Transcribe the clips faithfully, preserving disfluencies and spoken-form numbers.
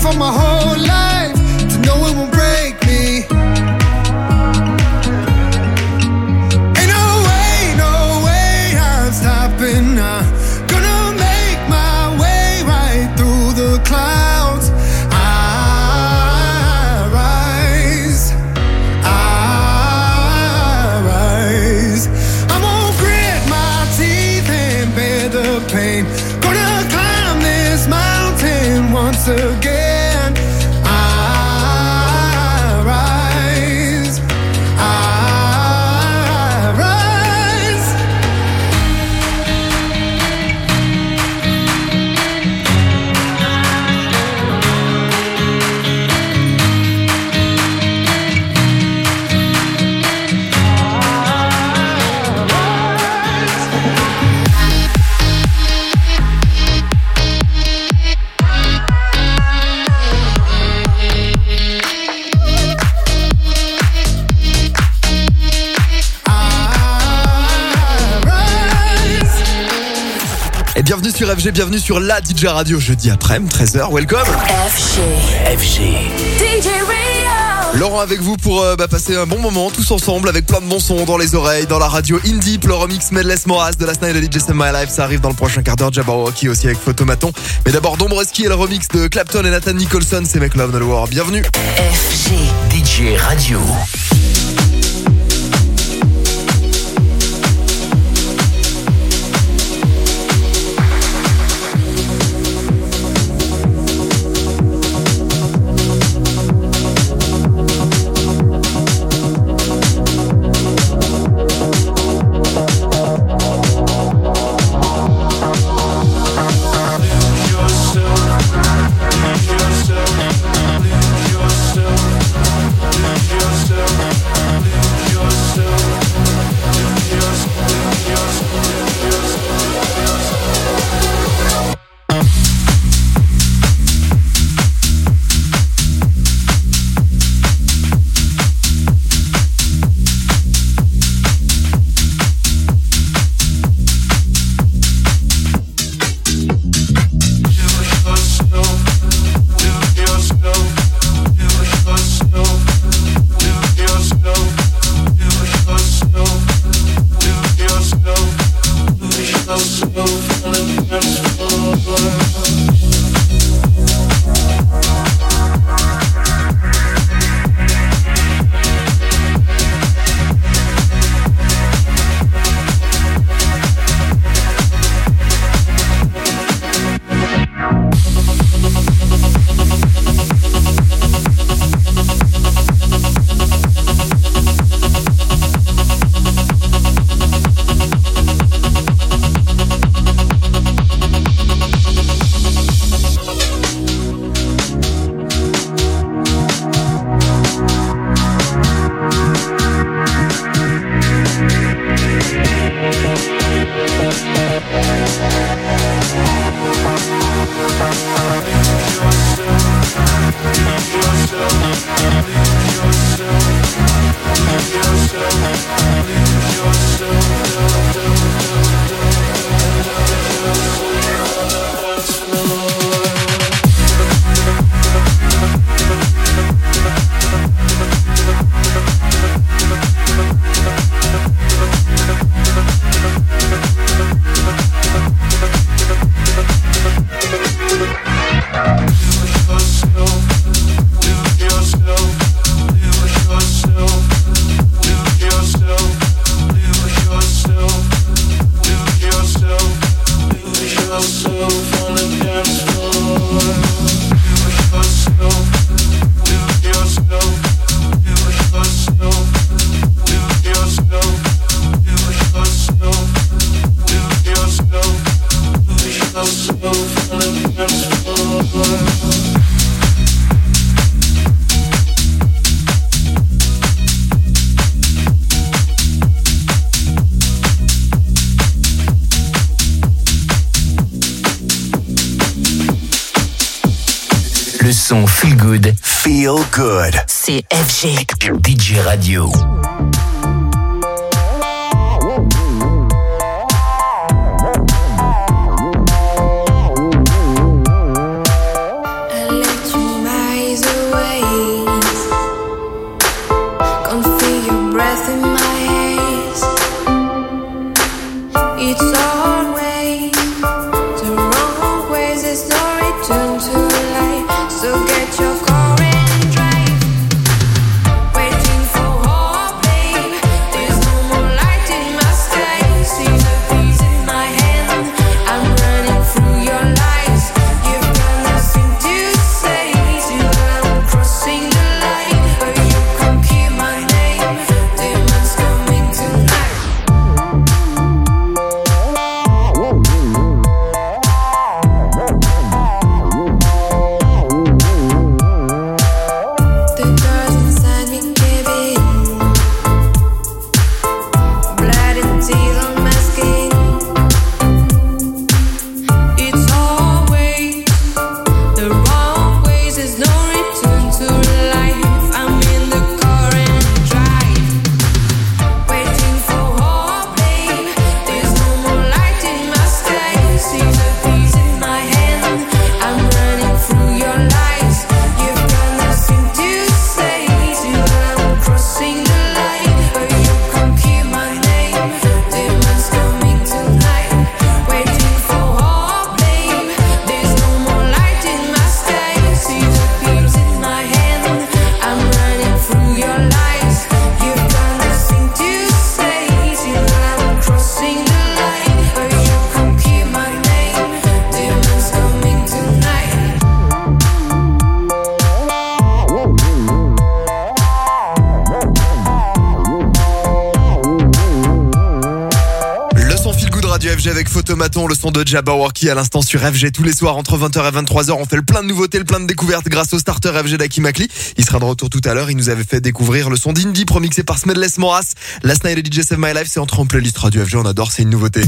for my whole life to know it won't break me. Ain't no way, no way I'm stopping now. Gonna make my way right through the clouds. I rise, I rise. I'm gonna grit my teeth and bear the pain. Gonna climb this mountain once again. I rise, I rise. Et bienvenue sur F G, bienvenue sur la D J Radio, jeudi après-midi, treize heures, welcome. F G. F G. D J Radio. Laurent avec vous pour euh, bah, passer un bon moment tous ensemble avec plein de bons sons dans les oreilles, dans la radio Indie, le remix Medless Moraz de Last Night et D J Save My Life, ça arrive dans le prochain quart d'heure. Jabberwocky aussi avec Photomaton. Mais d'abord Dombresky et le remix de Clapton et Nathan Nicholson, c'est Make Love Not War. Bienvenue. F G. D J Radio. Le son Feel Good. Feel Good. C'est F G. D J Radio. Elle est humaine. avec Photomaton, le son de Jabberwocky à l'instant sur F G. Tous les soirs entre vingt heures et vingt-trois heures, on fait le plein de nouveautés, le plein de découvertes grâce au starter F G d'Aki Makli. Il sera de retour tout à l'heure. Il nous avait fait découvrir le son d'Indie remixé par Smedless Moras. Last Night et D J Save My Life, c'est entré en playlist radio F G. On adore, c'est une nouveauté.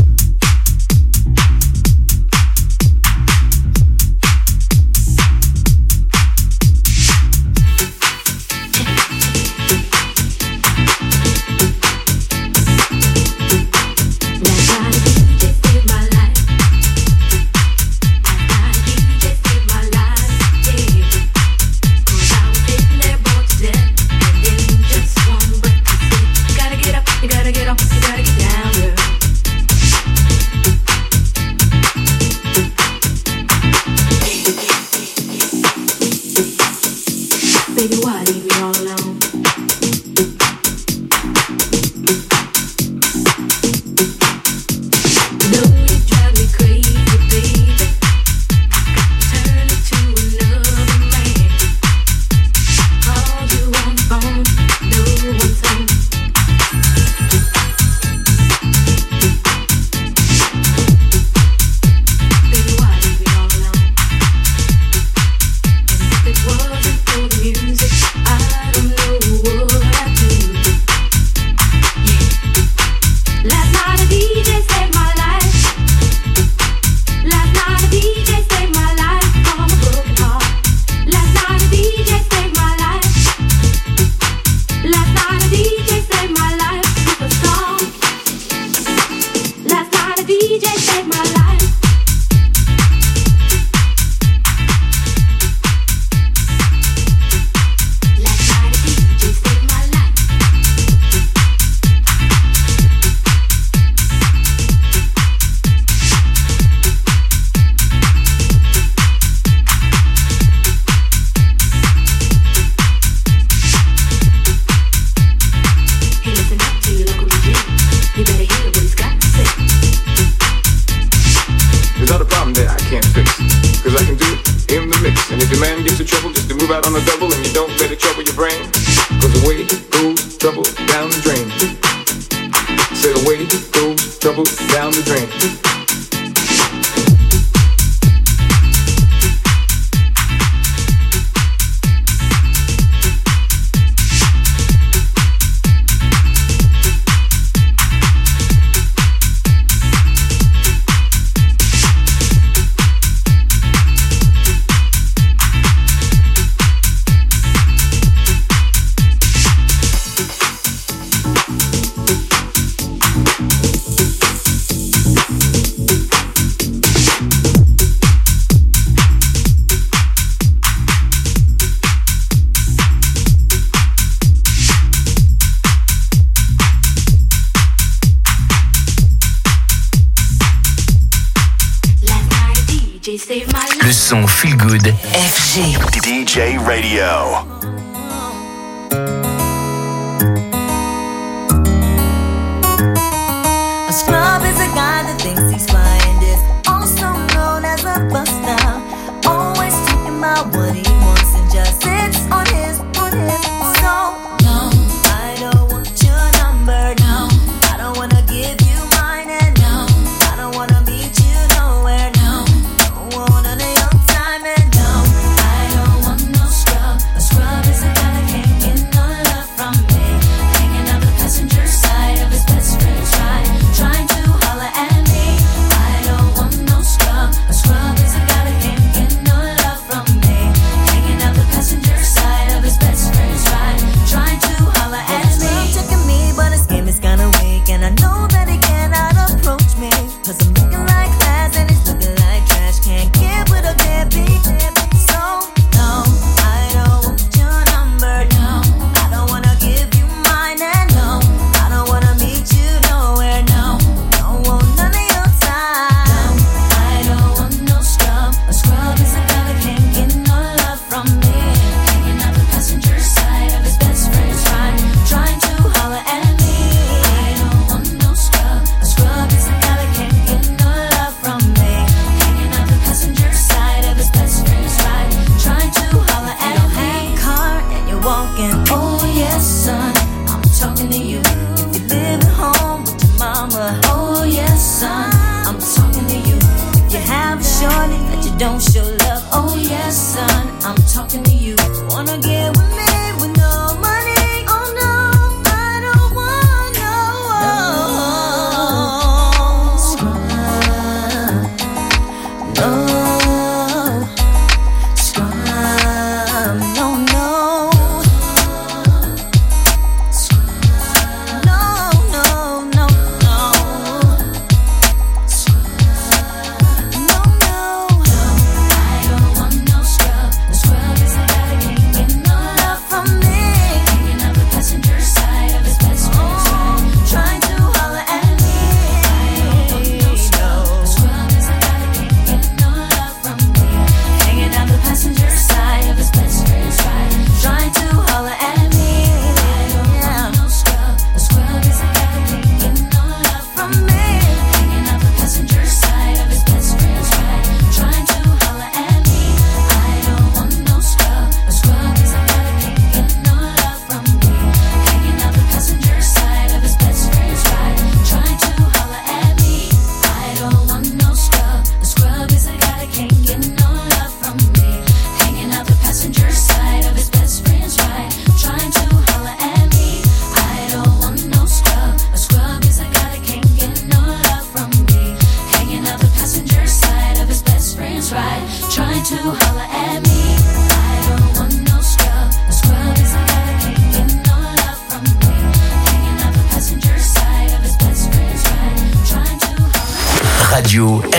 Le son Feel Good F G D J Radio. A scrub is a guy that thinks he's fine, is also known as a buster. Always talking about what he wants and just sits on his, on his. So no, I don't want your number. No, I don't wanna give you mine, and no, I don't wanna meet you nowhere. No, don't want none of your time, and no, I don't want no scrub. A scrub is a guy that can't get no love from me, hanging out the passenger side of his best friend's ride, trying to holler at me. I don't want no scrub. A scrub is a guy that can't get no love from me, hanging out the passenger side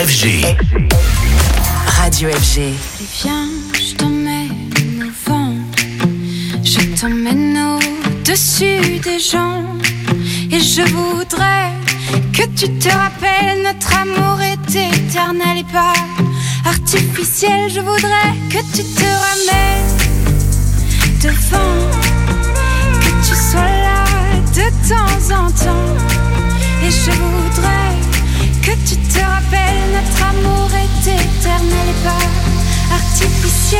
F G. Radio F G. Allez, viens, je t'emmène au vent. Je t'emmène au-dessus des gens. Et je voudrais que tu te rappelles, notre amour est éternel et pas artificiel. Je voudrais que tu te ramènes devant, que tu sois là de temps en temps. Et je voudrais que tu te rappelles, notre amour est éternel et pas artificiel.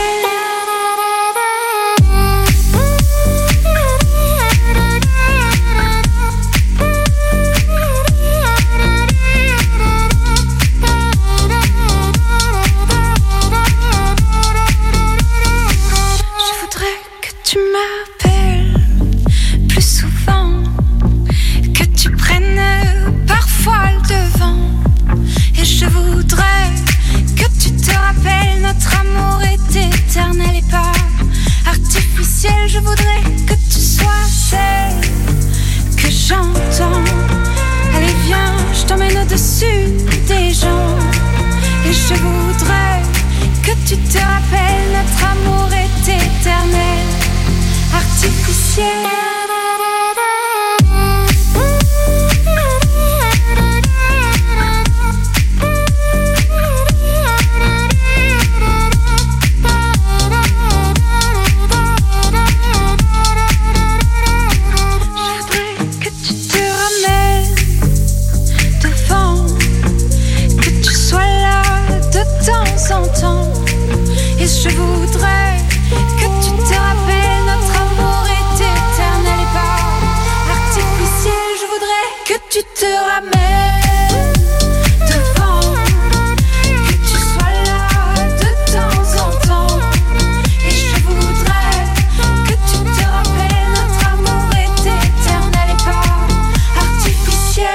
Je voudrais que tu sois celle que j'entends. Allez, viens, je t'emmène au-dessus des gens. Et je voudrais que tu te rappelles, notre amour est éternel, artificiel. Et je voudrais que tu te rappelles, notre amour est éternel et pas artificiel. Je voudrais que tu te ramènes devant, que tu sois là de temps en temps. Et je voudrais que tu te rappelles, notre amour est éternel et pas artificiel.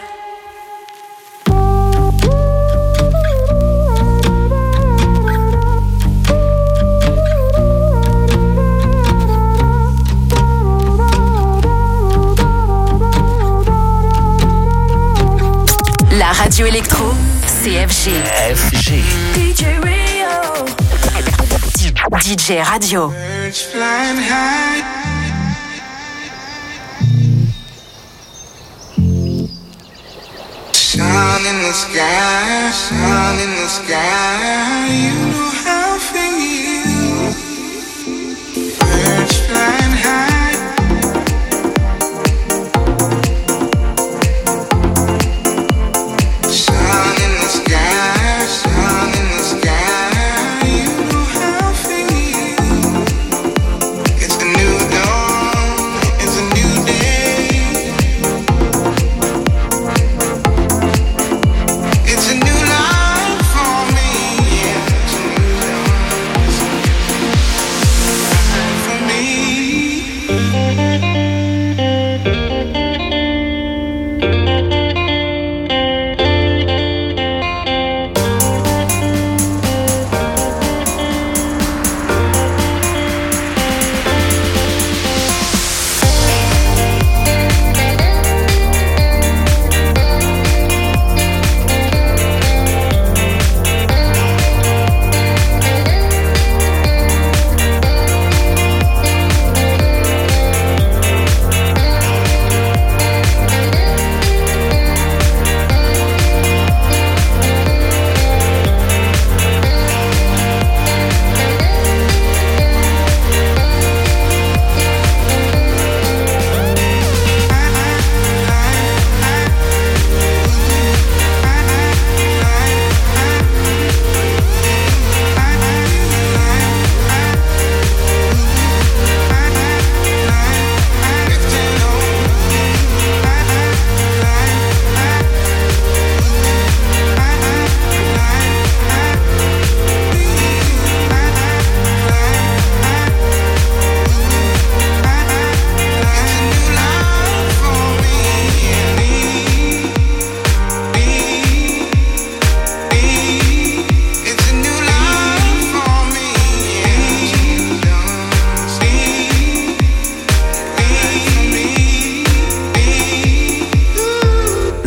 La radio électro, c'est F G. F G. D J Rio. D J Radio. Birds flying high. Sun in the sky, sun in the sky. You know how I feel. Birds flying high. It's a new life for me, yeah.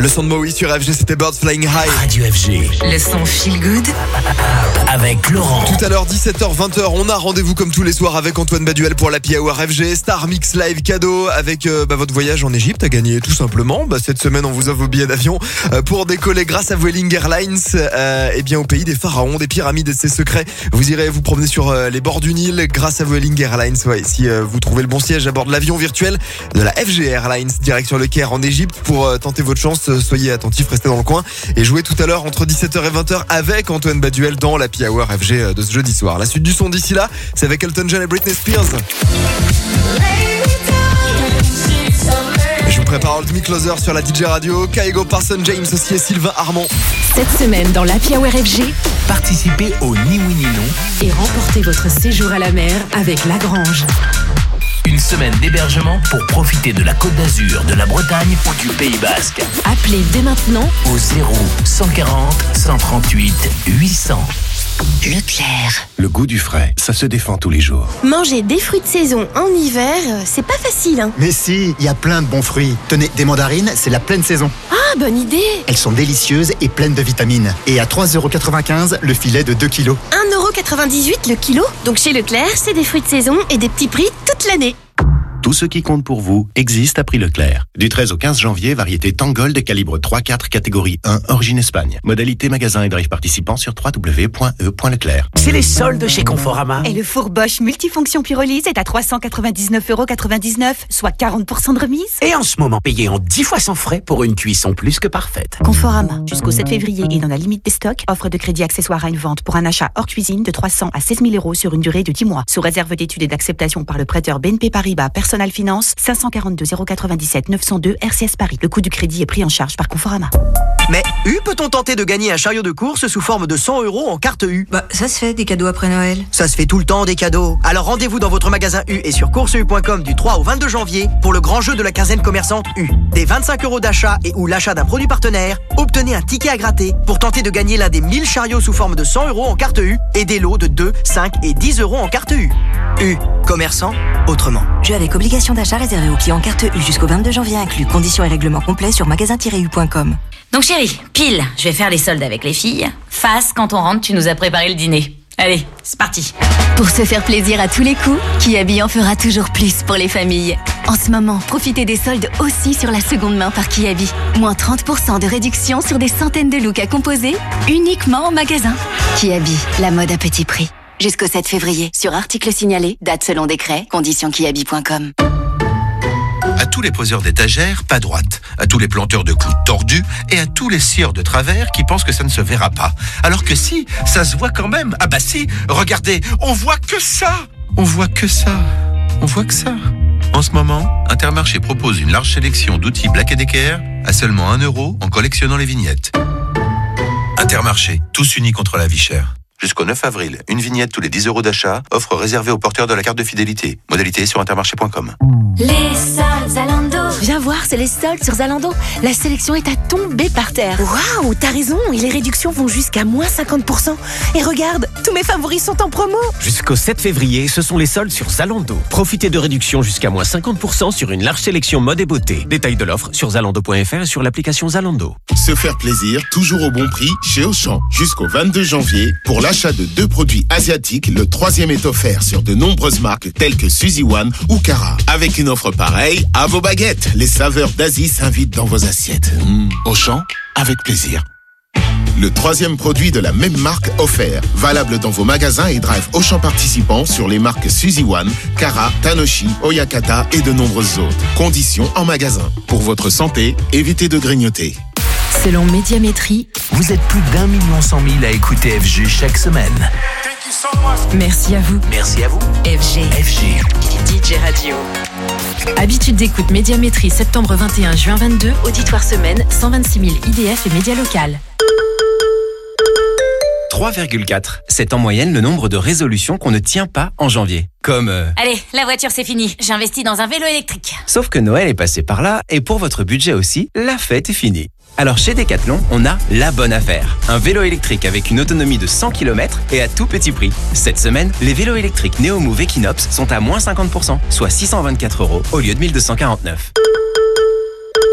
Le son de Maui sur F G, c'était Birds Flying High. Radio F G. Le son feel good. Avec Laurent. Tout à l'heure, dix-sept heures vingt, on a rendez-vous comme tous les soirs avec Antoine Baduel pour l'Happy Hour F G. Star Mix Live cadeau avec euh, bah, votre voyage en Égypte à gagner tout simplement. Bah, cette semaine, on vous offre vos billets d'avion euh, pour décoller grâce à Vueling Airlines euh, et bien au pays des pharaons, des pyramides et de ses secrets. Vous irez vous promener sur euh, les bords du Nil grâce à Vueling Airlines. Ouais, si euh, vous trouvez le bon siège à bord de l'avion virtuel de la F G Airlines direct sur le Caire en Égypte pour euh, tenter votre chance. Euh, soyez attentifs, restez dans le coin et jouez tout à l'heure entre dix-sept heures et vingt heures avec Antoine Baduel dans l'Happy Hour F G de ce jeudi soir. La suite du son d'ici là, c'est avec Elton John et Britney Spears. Et je vous prépare Hold Me Closer sur la D J Radio. Kaigo, Parson James aussi et Sylvain Armand. Cette semaine dans l'Happy Hour F G, Participez au Ni Oui Ni Non. et remportez votre séjour à la mer avec Lagrange. Une semaine d'hébergement pour profiter de la Côte d'Azur, de la Bretagne ou du Pays Basque. Appelez dès maintenant Au zéro cent quarante cent trente-huit huit cents. Leclerc. Le goût du frais, ça se défend tous les jours. Manger des fruits de saison en hiver, euh, c'est pas facile, hein. Mais si, il y a plein de bons fruits. Tenez, des mandarines, c'est la pleine saison. Ah, bonne idée. Elles sont délicieuses et pleines de vitamines. Et à trois euros quatre-vingt-quinze, le filet de deux kilos. un euro quatre-vingt-dix-huit le kilo. Donc chez Leclerc, c'est des fruits de saison et des petits prix toute l'année. Tout ce qui compte pour vous existe à prix Leclerc. Du treize au quinze janvier, variété Tangold calibre trois quatre catégorie un, origine Espagne. Modalité magasin et drive participant sur w w w point e point leclerc. C'est les soldes chez Conforama. Et le four Bosch multifonction pyrolyse est à trois cent quatre-vingt-dix-neuf euros quatre-vingt-dix-neuf, soit quarante pour cent de remise. Et en ce moment, payez en dix fois sans frais pour une cuisson plus que parfaite. Conforama, jusqu'au sept février et dans la limite des stocks, offre de crédit accessoire à une vente pour un achat hors cuisine de trois cents à seize mille euros sur une durée de dix mois. Sous réserve d'études et d'acceptation par le prêteur B N P Paribas Personal Finance, cinq cent quarante-deux zéro quatre-vingt-dix-sept neuf cent deux R C S Paris. Le coût du crédit est pris en charge par Conforama. Mais U, peut-on tenter de gagner un chariot de course sous forme de cent euros en carte U? Bah, ça se fait, des cadeaux après Noël. Ça se fait tout le temps, des cadeaux. Alors rendez-vous dans votre magasin U et sur course u point com du trois au vingt-deux janvier pour le grand jeu de la quinzaine commerçante U. Des vingt-cinq euros d'achat et ou l'achat d'un produit partenaire, obtenez un ticket à gratter pour tenter de gagner l'un des mille chariots sous forme de cent euros en carte U et des lots de deux, cinq et dix euros en carte U. U, commerçant autrement. Jeu avec obligation d'achat réservé aux clients carte U jusqu'au vingt-deux janvier inclus. Conditions et règlements complets sur magasin tiret u point com. Donc chérie, pile, je vais faire les soldes avec les filles. Face, quand on rentre, tu nous as préparé le dîner. Allez, c'est parti. Pour se faire plaisir à tous les coups, Kiabi en fera toujours plus pour les familles. En ce moment, profitez des soldes aussi sur la seconde main par Kiabi. Moins trente pour cent de réduction sur des centaines de looks à composer, uniquement en magasin. Kiabi, la mode à petit prix. Jusqu'au sept février, sur article signalé, date selon décret, conditions kiabi point com. À tous les poseurs d'étagères, pas droite. À tous les planteurs de clous tordus et à tous les scieurs de travers qui pensent que ça ne se verra pas. Alors que si, ça se voit quand même. Ah bah si, regardez, on voit que ça. On voit que ça. On voit que ça. En ce moment, Intermarché propose une large sélection d'outils Black Decker à seulement un euro en collectionnant les vignettes. Intermarché, tous unis contre la vie chère. Jusqu'au neuf avril, une vignette tous les dix euros d'achat, offre réservée aux porteurs de la carte de fidélité. Modalité sur intermarché point com. Les soldes Zalando. Viens voir, c'est les soldes sur Zalando. La sélection est à tomber par terre. Waouh, t'as raison, et les réductions vont jusqu'à moins cinquante pour cent. Et regarde, tous mes favoris sont en promo. Jusqu'au sept février, ce sont les soldes sur Zalando. Profitez de réductions jusqu'à moins cinquante pour cent sur une large sélection mode et beauté. Détails de l'offre sur zalando point f r et sur l'application Zalando. Se faire plaisir, toujours au bon prix, chez Auchan. Jusqu'au vingt-deux janvier, pour l'achat de deux produits asiatiques, le troisième est offert sur de nombreuses marques telles que Suzy One ou Cara. Avec une offre pareille, à vos baguettes, les saveurs d'Asie s'invitent dans vos assiettes. Mmh. Auchan, avec plaisir. Le troisième produit de la même marque offert, valable dans vos magasins et drive Auchan participants sur les marques Suzy One, Cara, Tanoshi, Oyakata et de nombreuses autres. Conditions en magasin. Pour votre santé, évitez de grignoter. Selon Médiamétrie, vous êtes plus d'un million cent mille à écouter F G chaque semaine. Merci à vous. Merci à vous. F G. F G. D J Radio. Habitude d'écoute Médiamétrie septembre vingt et un juin vingt-deux. Auditoire semaine cent vingt-six mille I D F et médias local. trois virgule quatre. C'est en moyenne le nombre de résolutions qu'on ne tient pas en janvier. Comme... Euh... Allez, la voiture c'est fini. J'investis dans un vélo électrique. Sauf que Noël est passé par là et pour votre budget aussi, la fête est finie. Alors chez Decathlon, on a la bonne affaire. Un vélo électrique avec une autonomie de cent kilomètres et à tout petit prix. Cette semaine, les vélos électriques Neomove Equinox sont à moins cinquante pour cent, soit six cent vingt-quatre euros au lieu de mille deux cent quarante-neuf.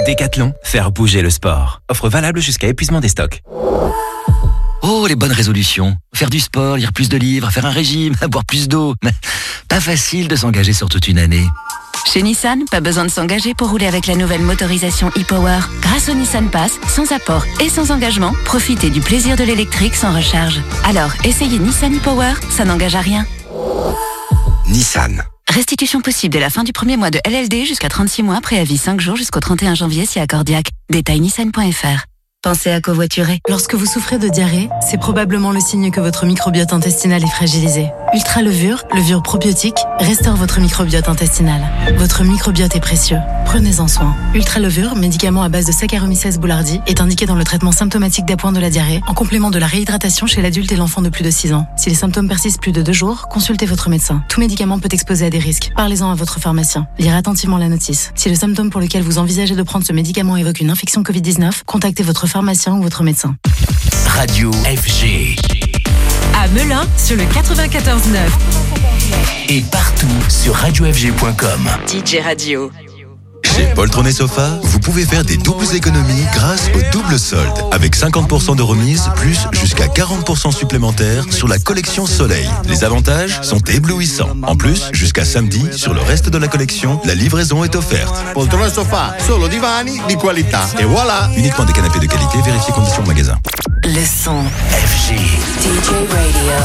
Décathlon, faire bouger le sport. Offre valable jusqu'à épuisement des stocks. Oh, les bonnes résolutions. Faire du sport, lire plus de livres, faire un régime, boire plus d'eau. Mais pas facile de s'engager sur toute une année. Chez Nissan, pas besoin de s'engager pour rouler avec la nouvelle motorisation e-Power. Grâce au Nissan Pass, sans apport et sans engagement, profitez du plaisir de l'électrique sans recharge. Alors, essayez Nissan e-Power, ça n'engage à rien. Nissan. Restitution possible dès la fin du premier mois de L L D jusqu'à trente-six mois, préavis cinq jours jusqu'au trente et un janvier si accordiaque. Détail nissan point f r. Pensez à covoiturer. Lorsque vous souffrez de diarrhée, c'est probablement le signe que votre microbiote intestinal est fragilisé. Ultra Levure, levure probiotique, restaure votre microbiote intestinal. Votre microbiote est précieux. Prenez-en soin. Ultra Levure, médicament à base de Saccharomyces boulardii, est indiqué dans le traitement symptomatique d'appoint de la diarrhée, en complément de la réhydratation chez l'adulte et l'enfant de plus de six ans. Si les symptômes persistent plus de deux jours, consultez votre médecin. Tout médicament peut exposer à des risques. Parlez-en à votre pharmacien. Lire attentivement la notice. Si le symptôme pour lequel vous envisagez de prendre ce médicament évoque une infection covid dix-neuf, contactez votre pharmacien ou votre médecin. Radio F G. À Melun, sur le quatre-vingt-quatorze neuf. Et partout sur radio f g point com. D J Radio. Chez Poltron et Sofa, vous pouvez faire des doubles économies grâce au double solde. Avec cinquante pour cent de remise, plus jusqu'à quarante pour cent supplémentaires sur la collection Soleil. Les avantages sont éblouissants. En plus, jusqu'à samedi, sur le reste de la collection, la livraison est offerte. Poltron et Sofa, solo divani di qualità. Et voilà! Uniquement des canapés de qualité, vérifiez conditions magasin. Le son F G. D J Radio.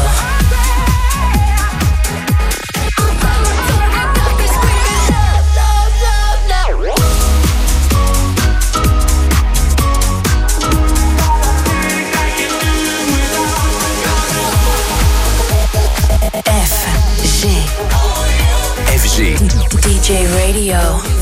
F G. D J Radio.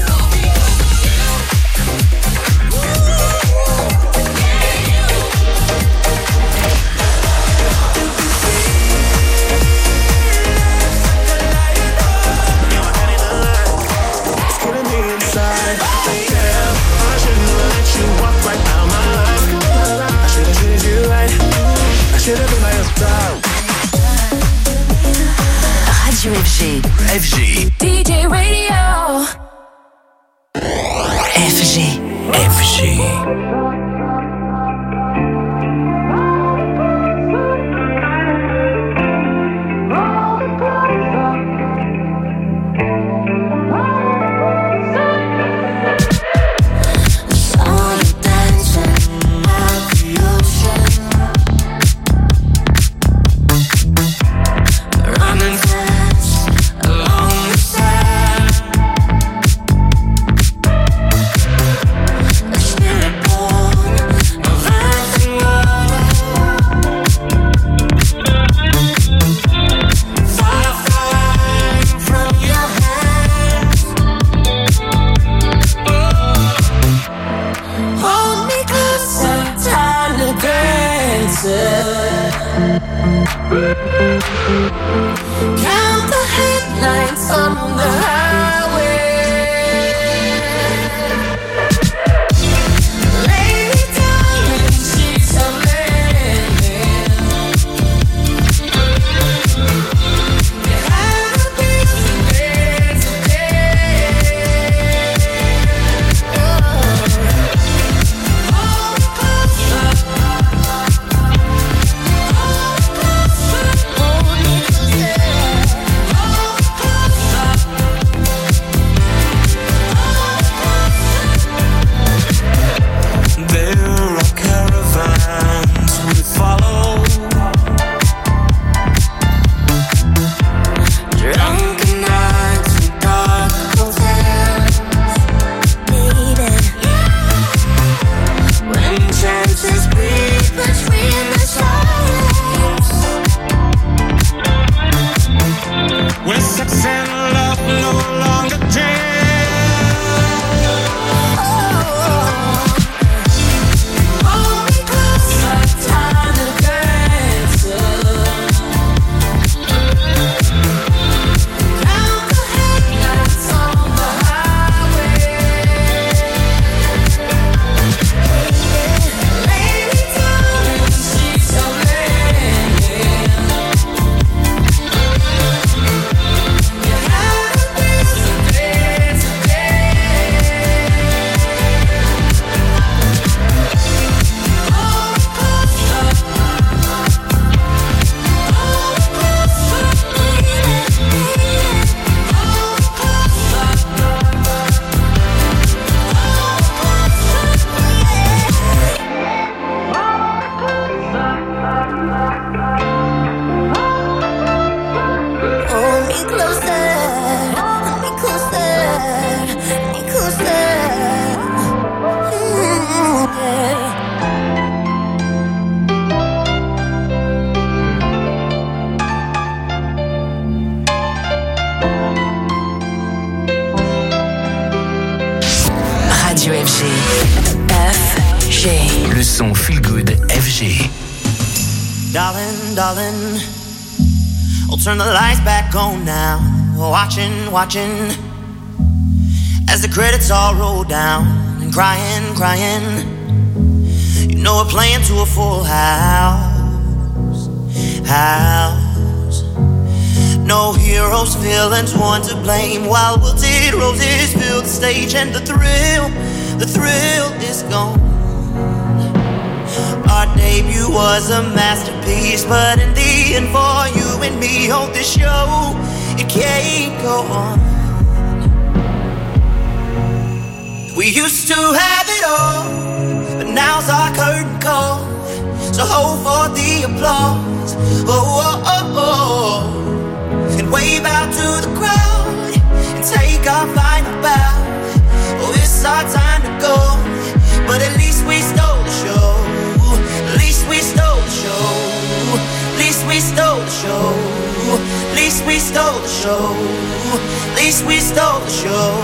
Radio F G. F G. D J Radio. F G. F G. Count the headlights on the highway. Lay me down in sheets of linen. You had a beautiful day today. Hold closer. Hold closer. Hold me closer. G. F G. Le son Feel Good F G. Darling, darling, I'll turn the lights back on now. Watching, watching, as the credits all roll down. And crying, crying, you know we're playing to a full house. House. No heroes, villains, one to blame. While wilted roses fill the stage, and the thrill, the thrill is gone. Our debut was a masterpiece, but in the end, for you and me on this show, it can't go on. We used to have it all, but now's our curtain call. So hold for the applause. Oh, oh, oh, oh. And wave out to the crowd and take our final bow. Oh, it's our time to go, but at least we stole the show. At least we stole the show. At least we stole the show. At least we stole the show. At least we stole the show.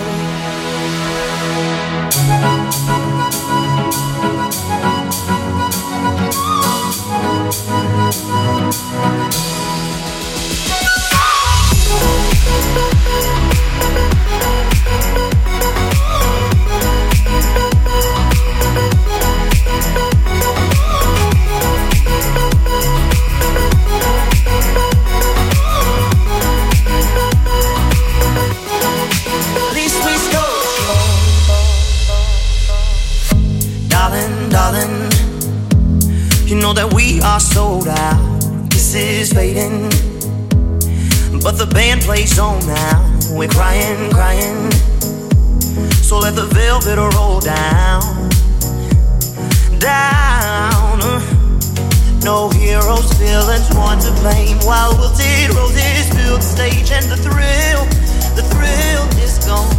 Darling, you know that we are sold out. This is fading, but the band plays on now. We're crying, crying, so let the velvet roll down, down. No heroes, villains, one to blame. While wilted roses fill the stage, and the thrill, the thrill is gone.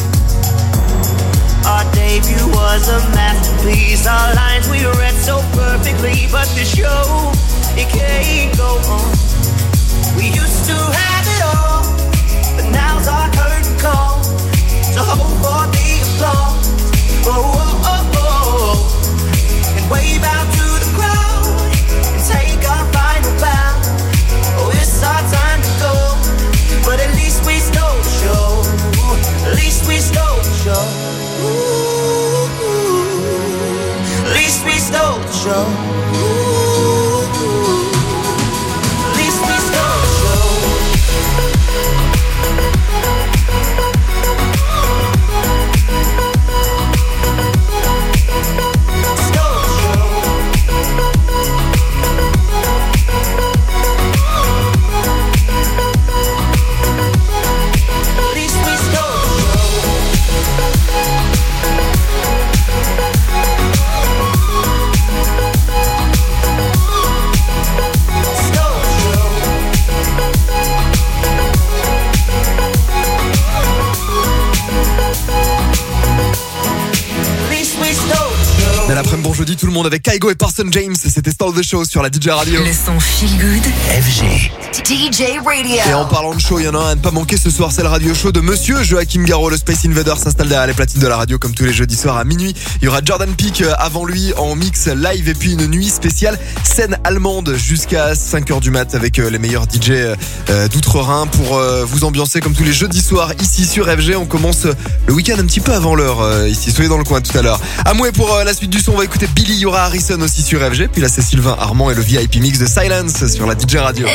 Our debut was a masterpiece. Our lines we read so perfectly, but the show, it can't go on. We used to have it all, but now's our curtain call. So hold for the applause. Oh, oh, oh, oh. And wave out to the crowd and take our final bow. Oh, it's our time to go, but at least we stole the show. At least we stole the show. Ooh, at least we stole the show. Ooh, at least we stole the show. Stole the show. At least we stole the show. Belle après-midi, bon jeudi tout le monde avec Kygo et Parson James. C'était Stall the Show sur la D J Radio. Le son Feel Good F G. D J Radio. Et en parlant de show, il y en a un à ne pas manquer ce soir, c'est le radio show de Monsieur Joachim Garraud. Le Space Invader s'installe derrière les platines de la radio comme tous les jeudis soirs à minuit. Il y aura Jordan Peak avant lui en mix live et puis une nuit spéciale scène allemande jusqu'à cinq heures du mat avec les meilleurs D J d'Outre-Rhin pour vous ambiancer comme tous les jeudis soirs ici sur F G. On commence le week-end un petit peu avant l'heure ici. Soyez dans le coin tout à l'heure. Amoué pour la suite du son, on va écouter Billy, il y aura Harrison aussi sur F G. Puis là c'est Sylvain Armand et le V I P mix de Silence sur la D J Radio.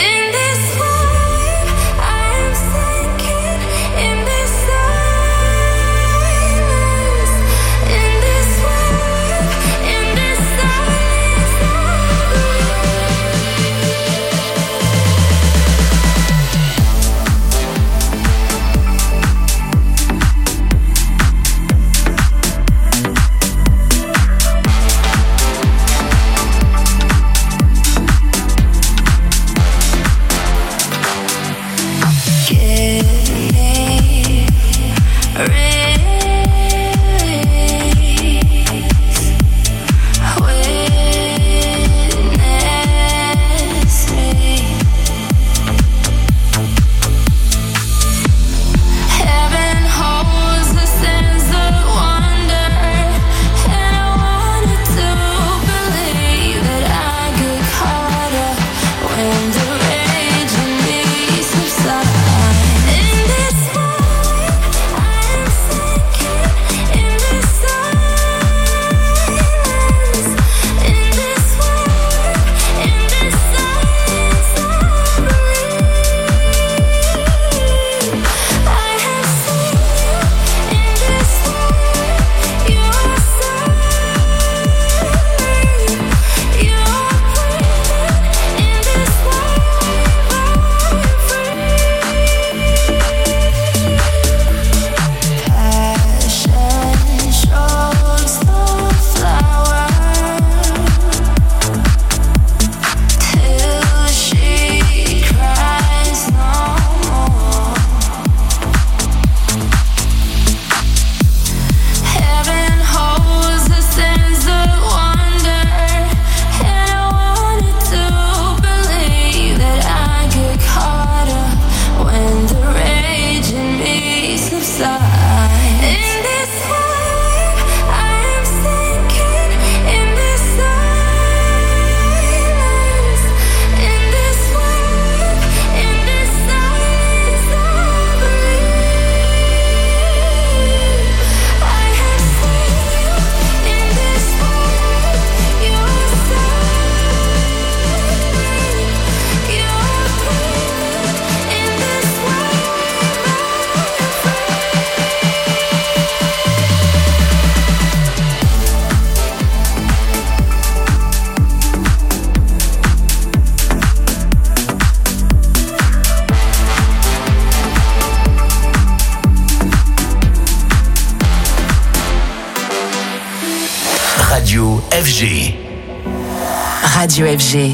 G. Radio F G.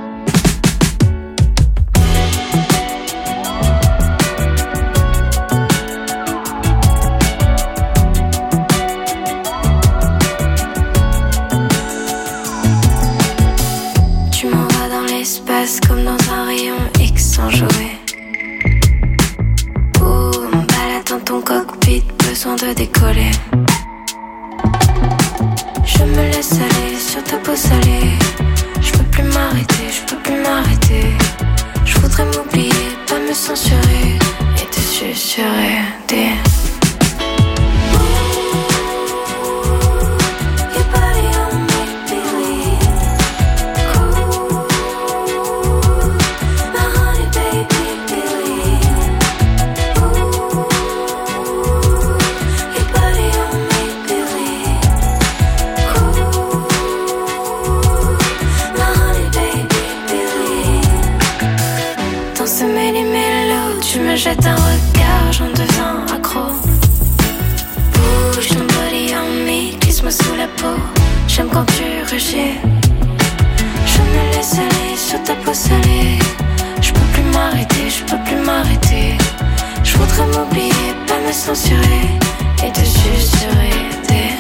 Tu m'envoies dans l'espace comme dans un rayon X sans jouer. Ouh, me balade dans ton cockpit, besoin de décoller. Je me laisse aller sur ta peau salée. Je peux plus m'arrêter, je peux plus m'arrêter. Je voudrais m'oublier, pas me censurer et te susurrer des... Jette un regard, j'en deviens accro. Bouge ton body on me, glisse-moi sous la peau. J'aime quand tu rejettes. Je me laisse aller sur ta peau salée. Je peux plus m'arrêter, je peux plus m'arrêter. Je voudrais m'oublier, pas me censurer et te susurrer des...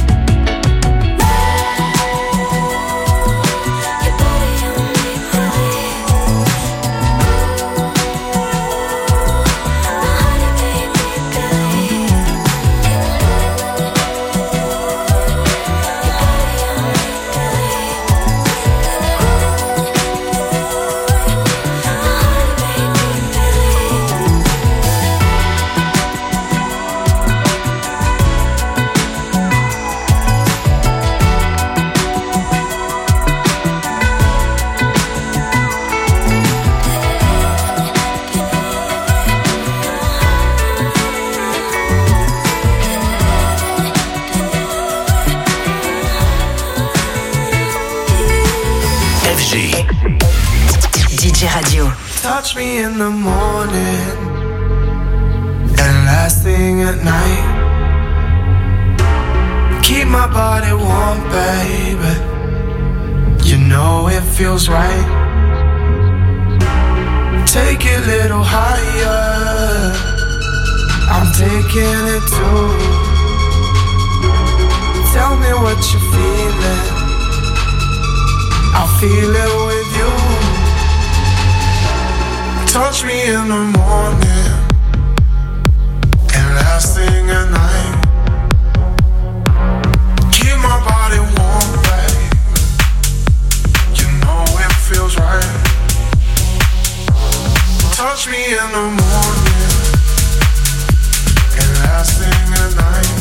Radio. Touch me in the morning and last thing at night. Keep my body warm, baby. You know it feels right. Take it a little higher. I'm taking it too. Tell me what you're feeling. I'll feel it with you. Touch me in the morning and last thing at night. Keep my body warm, baby. You know it feels right. Touch me in the morning and last thing at night.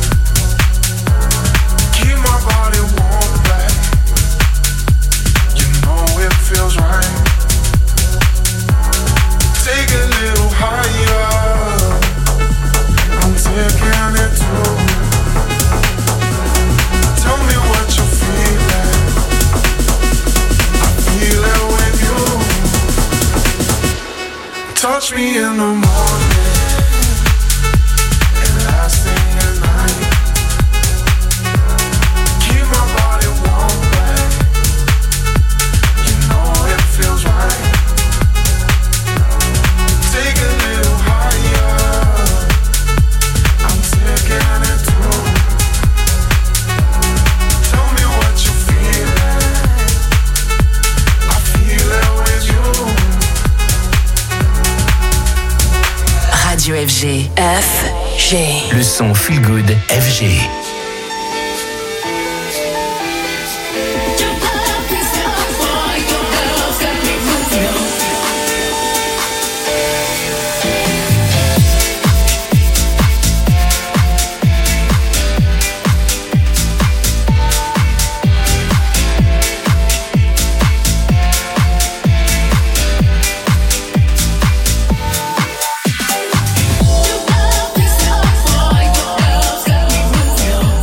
Keep my body warm, baby. You know it feels right. Take a little higher. I'm taking it too. Tell me what you're feeling. I feel it with you. Touch me in the morning and last thing at night. Keep my body warm, babe. You know it feels right. Take a little higher. I'm taking it too. Tell me what you're feeling. I feel it with you. Radio F G. F G. Le son Feel Good F G. You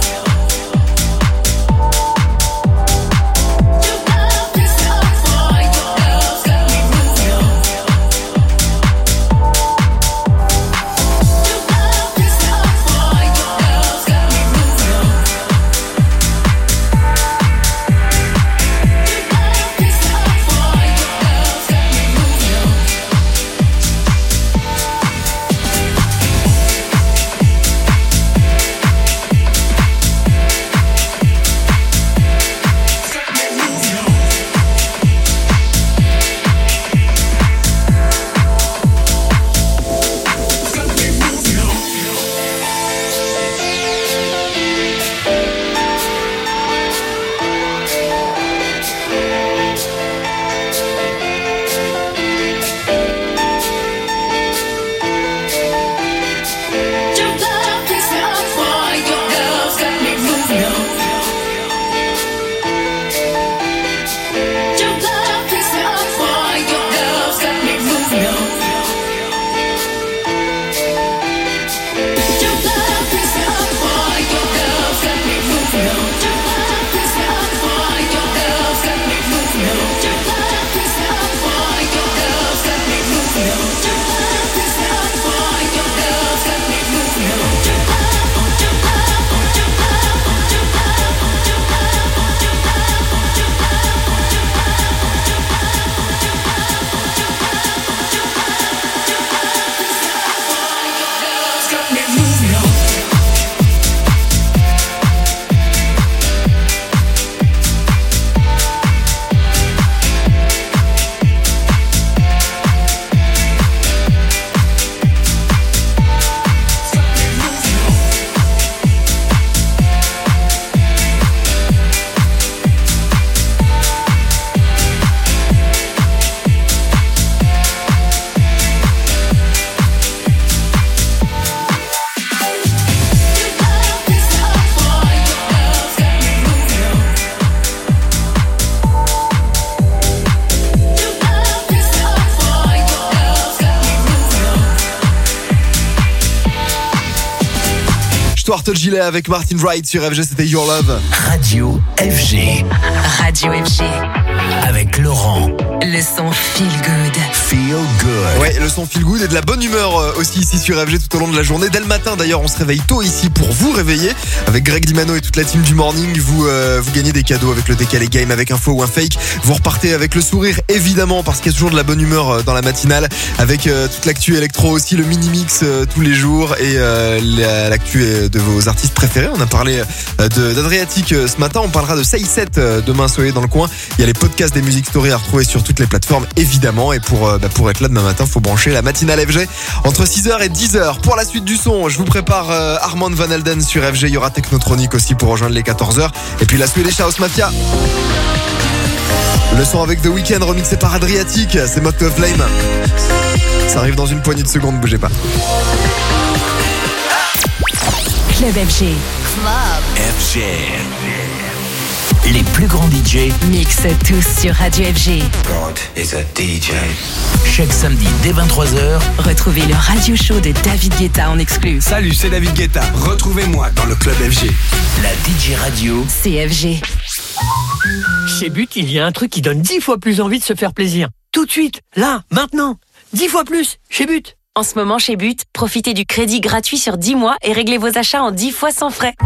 Stuart Gilet avec Martin Wright sur F G, c'était Your Love. Radio F G. Radio F G. Avec Laurent. Le son feel good. Feel good. Ouais, le son feel good et de la bonne humeur aussi ici sur F G tout au long de la journée. Dès le matin d'ailleurs, on se réveille tôt ici pour vous réveiller. Avec Greg Dimano et toute la team du morning, vous, euh, vous gagnez des cadeaux avec le décalé game, avec un faux ou un fake. Vous repartez avec le sourire évidemment parce qu'il y a toujours de la bonne humeur dans la matinale. Avec euh, toute l'actu électro aussi, le mini-mix euh, tous les jours et euh, la, l'actu de vos artistes préférés. On a parlé euh, de, d'Adriatique euh, ce matin, on parlera de Say Set euh, demain, soyez dans le coin. Il y a les podcasts des Music Story à retrouver sur toutes les plateformes évidemment. Et pour, euh, bah, pour être là demain matin, faut brancher la matinale F G entre six heures et dix heures. Pour la suite du son, je vous prépare euh, Armand Van Helden sur F G. Il y aura Technotronic aussi pour rejoindre les quatorze heures. Et puis la Swedish House Mafia. Le son avec The Weeknd remixé par Adriatique, c'est Mock to Flame. Ça arrive dans une poignée de secondes, bougez pas. Club F G. F G. Les plus grands D J mixent tous sur Radio F G. God is a D J. Chaque samedi dès vingt-trois heures, retrouvez le radio show de David Guetta en exclu. Salut, c'est David Guetta. Retrouvez-moi dans le Club F G. La D J radio, c'est F G. Chez But, il y a un truc qui donne dix fois plus envie de se faire plaisir. Tout de suite, là, maintenant. Dix fois plus, chez But. En ce moment, chez But, profitez du crédit gratuit sur dix mois et réglez vos achats en dix fois sans frais.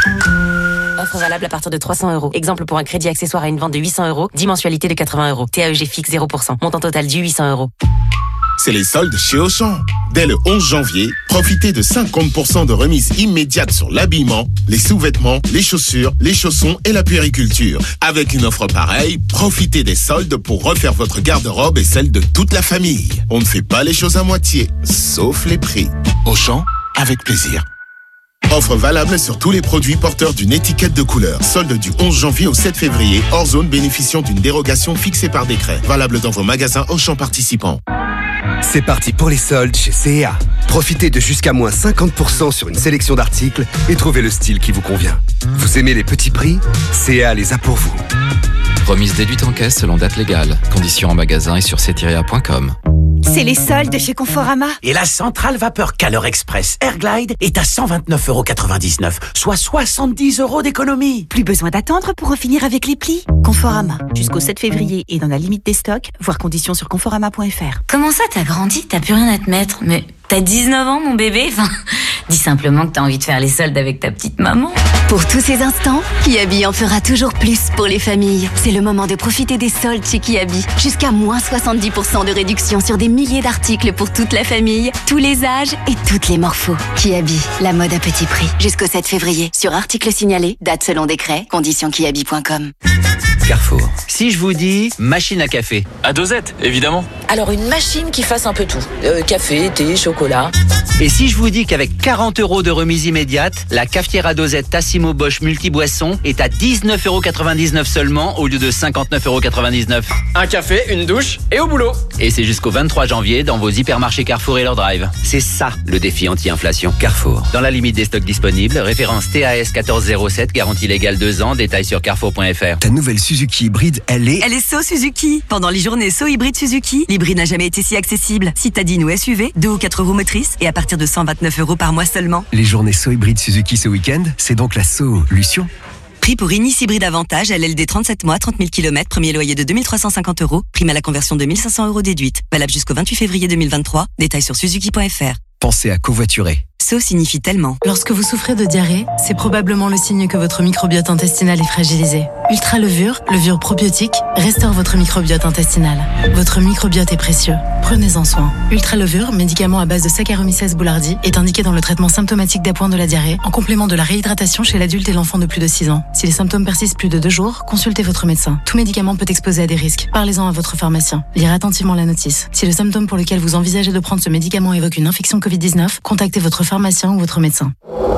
Offre valable à partir de trois cents euros. Exemple pour un crédit accessoire à une vente de huit cents euros, dix mensualités de quatre-vingts euros. T A E G fixe zéro pour cent. Montant total du huit cents euros. C'est les soldes chez Auchan. Dès le onze janvier, profitez de cinquante pour cent de remise immédiate sur l'habillement, les sous-vêtements, les chaussures, les chaussons et la puériculture. Avec une offre pareille, profitez des soldes pour refaire votre garde-robe et celle de toute la famille. On ne fait pas les choses à moitié, sauf les prix. Auchan, avec plaisir. Offre valable sur tous les produits porteurs d'une étiquette de couleur. Solde du onze janvier au sept février, hors zone bénéficiant d'une dérogation fixée par décret. Valable dans vos magasins Auchan participants. C'est parti pour les soldes chez C et A. Profitez de jusqu'à moins cinquante pour cent sur une sélection d'articles et trouvez le style qui vous convient. Vous aimez les petits prix? C et A les a pour vous. Remise déduite en caisse selon date légale. Conditions en magasin et sur c tiret a point com. C'est les soldes chez Conforama. Et la centrale vapeur Calor Express Airglide est à cent vingt-neuf euros quatre-vingt-dix-neuf, soit soixante-dix euros d'économie. Plus besoin d'attendre pour en finir avec les plis. Conforama. Jusqu'au sept février et dans la limite des stocks, voir conditions sur conforama point f r. Comment ça, t'as grandi? T'as plus rien à te mettre? Mais t'as dix-neuf ans, mon bébé? Enfin, dis simplement que t'as envie de faire les soldes avec ta petite maman. Pour tous ces instants, Kiabi en fera toujours plus pour les familles. C'est le moment de profiter des soldes chez Kiabi. Jusqu'à moins soixante-dix pour cent de réduction sur des milliers d'articles pour toute la famille, tous les âges et toutes les morphos. Kiabi, la mode à petit prix. Jusqu'au sept février. Sur articles signalés, date selon décret, conditions kiabi point com. Carrefour. Si je vous dis machine à café. À dosette, évidemment. Alors une machine qui fasse un peu tout. Euh, café, thé, chocolat. Et si je vous dis qu'avec quarante euros de remise immédiate, la cafetière à dosette Tassimo Bosch multiboisson est à dix-neuf euros quatre-vingt-dix-neuf seulement au lieu de cinquante-neuf euros quatre-vingt-dix-neuf. Un café, une douche et au boulot. Et c'est jusqu'au vingt-trois janvier dans vos hypermarchés Carrefour et leur drive. C'est ça le défi anti-inflation. Carrefour. Dans la limite des stocks disponibles, référence T A S quatorze zéro sept, garantie légale deux ans, détails sur carrefour point f r. Ta nouvelle Suzuki hybride, elle est... Elle est So Suzuki. Pendant les journées So hybride Suzuki, l'hybride n'a jamais été si accessible. Citadine ou S U V, deux ou quatre roues motrices et à partir de cent vingt-neuf euros par mois seulement. Les journées So hybride Suzuki ce week-end, c'est donc la solution. Prix pour Inis Hybride Avantage, L L D trente-sept mois, trente mille kilomètres, premier loyer de deux mille trois cent cinquante euros, prime à la conversion de mille cinq cents euros déduite. Valable jusqu'au vingt-huit février deux mille vingt-trois, détails sur suzuki point f r. Pensez à covoiturer. So signifie tellement. Lorsque vous souffrez de diarrhée, c'est probablement le signe que votre microbiote intestinal est fragilisé. Ultra Levure, levure probiotique, restaure votre microbiote intestinal. Votre microbiote est précieux. Prenez-en soin. Ultra Levure, médicament à base de Saccharomyces boulardii, est indiqué dans le traitement symptomatique d'appoint de la diarrhée, en complément de la réhydratation chez l'adulte et l'enfant de plus de six ans. Si les symptômes persistent plus de deux jours, consultez votre médecin. Tout médicament peut exposer à des risques. Parlez-en à votre pharmacien. Lire attentivement la notice. Si le symptôme pour lequel vous envisagez de prendre ce médicament évoque une infection covid dix-neuf, contactez votre pharmacien ou votre médecin.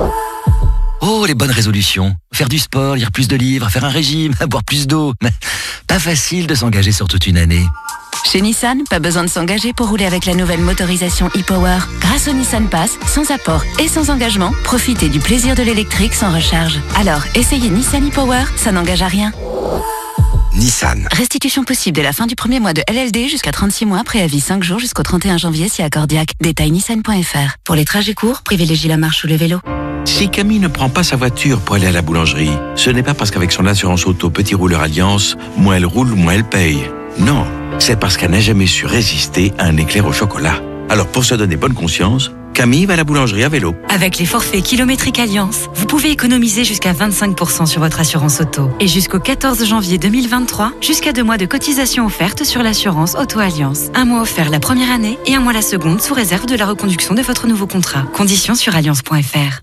Oh, les bonnes résolutions. Faire du sport, lire plus de livres, faire un régime, boire plus d'eau. Mais pas facile de s'engager sur toute une année. Chez Nissan, pas besoin de s'engager pour rouler avec la nouvelle motorisation e-Power. Grâce au Nissan Pass, sans apport et sans engagement, profitez du plaisir de l'électrique sans recharge. Alors, essayez Nissan e-Power, ça n'engage à rien. Nissan. Restitution possible dès la fin du premier mois de L L D jusqu'à trente-six mois, préavis cinq jours jusqu'au trente et un janvier si accordiaque. Détail nissan point f r. Pour les trajets courts, privilégiez la marche ou le vélo. Si Camille ne prend pas sa voiture pour aller à la boulangerie, ce n'est pas parce qu'avec son assurance auto Petit Rouleur Alliance, moins elle roule, moins elle paye. Non, c'est parce qu'elle n'a jamais su résister à un éclair au chocolat. Alors pour se donner bonne conscience, Camille va à la boulangerie à vélo. Avec les forfaits kilométriques Alliance, vous pouvez économiser jusqu'à vingt-cinq pour cent sur votre assurance auto. Et jusqu'au quatorze janvier deux mille vingt-trois, jusqu'à deux mois de cotisation offerte sur l'assurance Auto Alliance. Un mois offert la première année et un mois la seconde sous réserve de la reconduction de votre nouveau contrat. Conditions sur alliance point f r.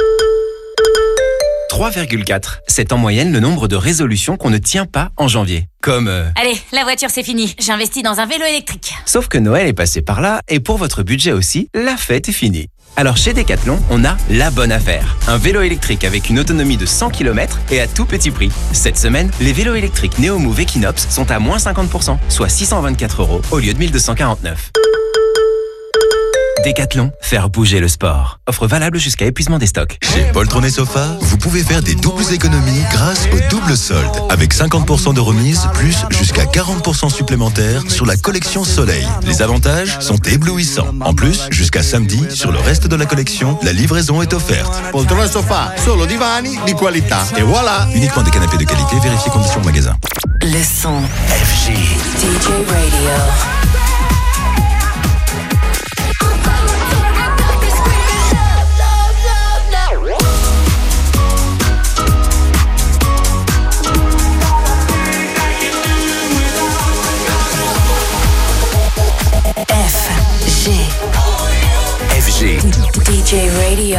trois virgule quatre. C'est en moyenne le nombre de résolutions qu'on ne tient pas en janvier. Comme... euh, Allez, la voiture c'est fini. J'investis dans un vélo électrique. Sauf que Noël est passé par là et pour votre budget aussi, la fête est finie. Alors chez Decathlon, on a la bonne affaire. Un vélo électrique avec une autonomie de cent kilomètres et à tout petit prix. Cette semaine, les vélos électriques Neomove Equinox sont à moins cinquante pour cent, soit six cent vingt-quatre euros au lieu de mille deux cent quarante-neuf. Decathlon, faire bouger le sport. Offre valable jusqu'à épuisement des stocks. Chez Poltron et Sofa, vous pouvez faire des doubles économies grâce au double solde. Avec cinquante pour cent de remise, plus jusqu'à quarante pour cent supplémentaires sur la collection Soleil. Les avantages sont éblouissants. En plus, jusqu'à samedi, sur le reste de la collection, la livraison est offerte. Poltron et Sofa, solo divani di qualità. Et voilà. Uniquement des canapés de qualité, vérifiez conditions au magasin. Le son. F G. D J Radio. F G. D J Radio.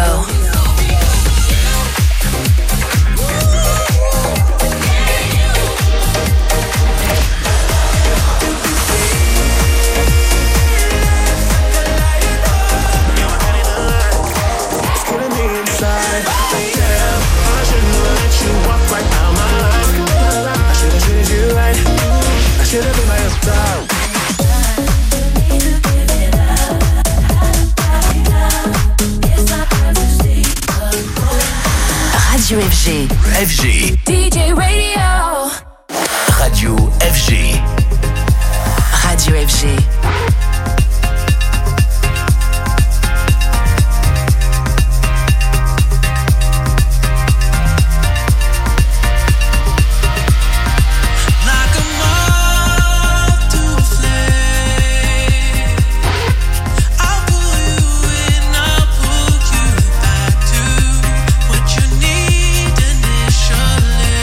Radio F G. F G. D J Radio. Radio F G. Radio F G.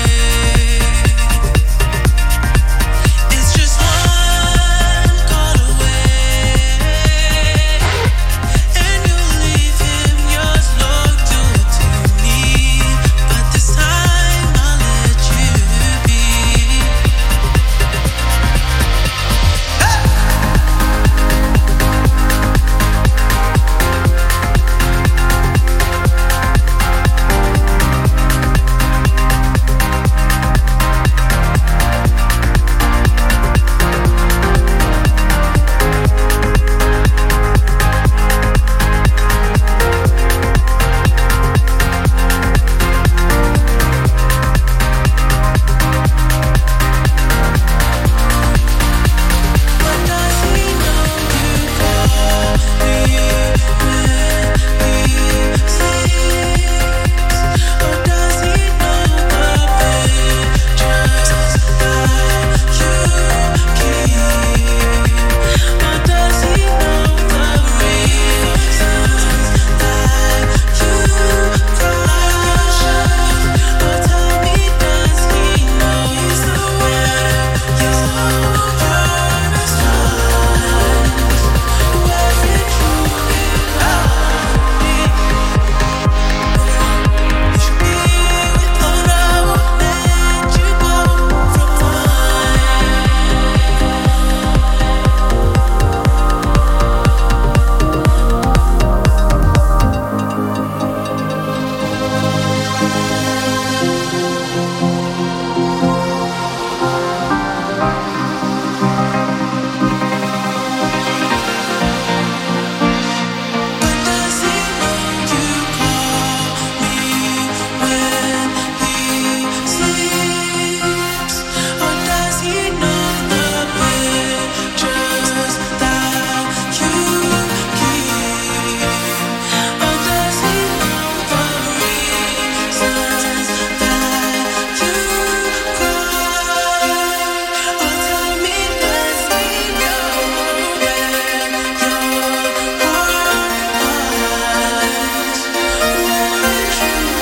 It's just one call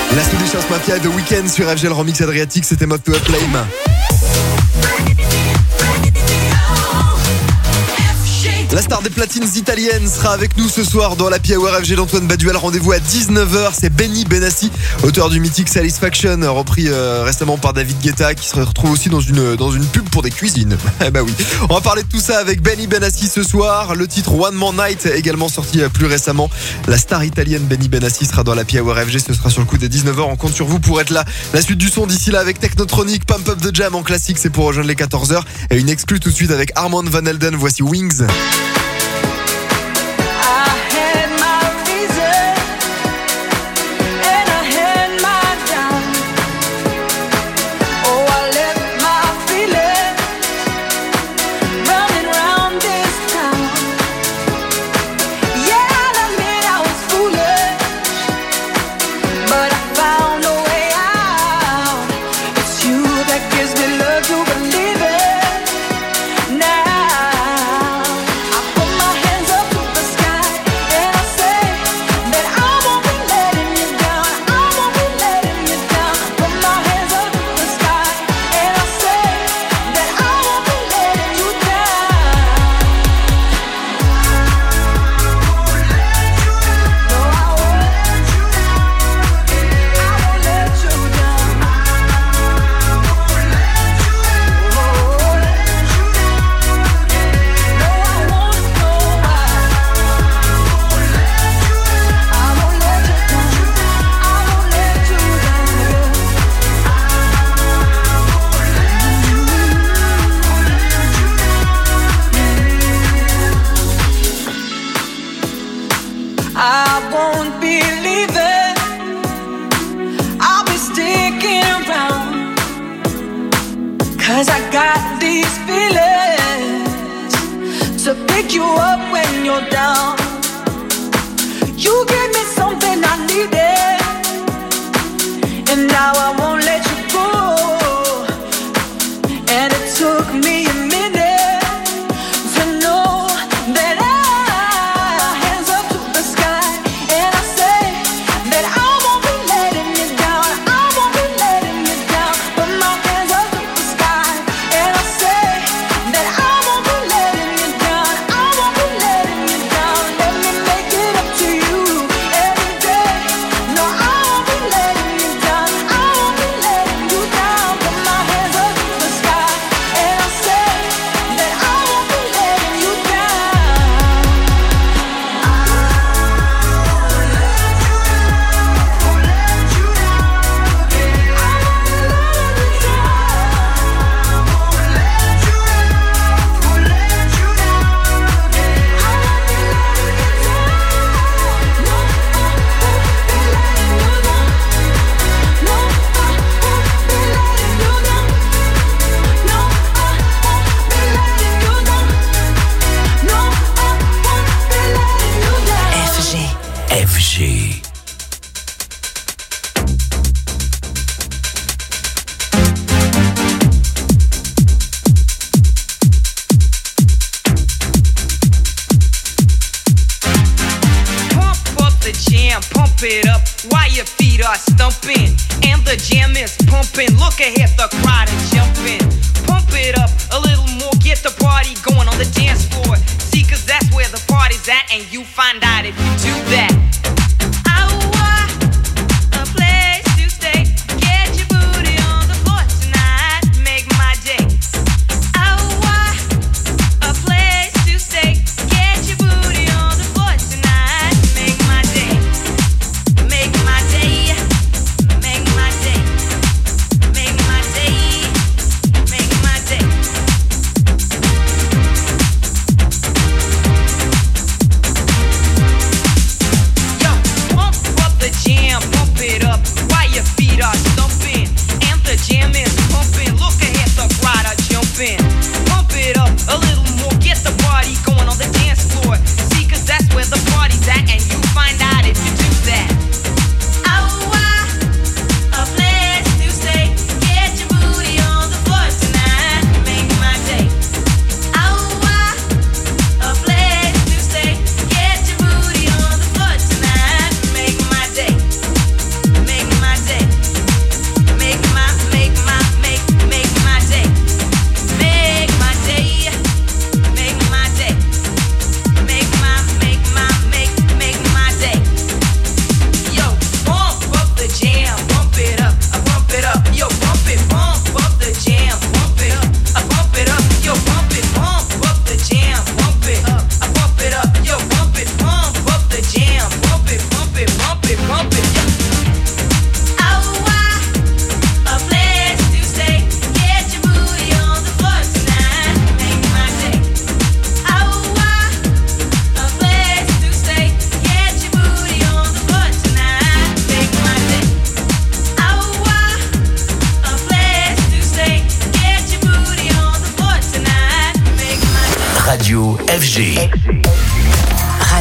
La Solution Mafia de Weekend sur F G, le remix Adriatique, c'était Mob to a Flame. La star des platines italiennes sera avec nous ce soir dans l'Happy Hour F G d'Antoine Baduel. Rendez-vous à dix-neuf heures. C'est Benny Benassi, auteur du mythique Satisfaction, repris euh, récemment par David Guetta, qui se retrouve aussi dans une, dans une pub pour des cuisines. Eh bah oui. On va parler de tout ça avec Benny Benassi ce soir. Le titre One More Night, également sorti plus récemment. La star italienne Benny Benassi sera dans l'Happy Hour F G. Ce sera sur le coup des dix-neuf heures. On compte sur vous pour être là. La suite du son d'ici là avec Technotronic, Pump Up the Jam en classique. C'est pour rejoindre les quatorze heures. Et une exclue tout de suite avec Armand Van Helden. Voici Wings.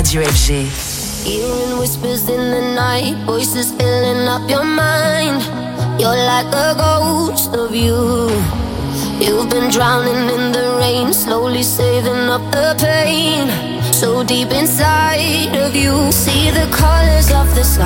Radio F G. Hearing whispers in the night, voices filling up your mind. You're like a ghost of you. You've been drowning in the rain, slowly saving up the pain. So deep inside of you, see the colors of the sky.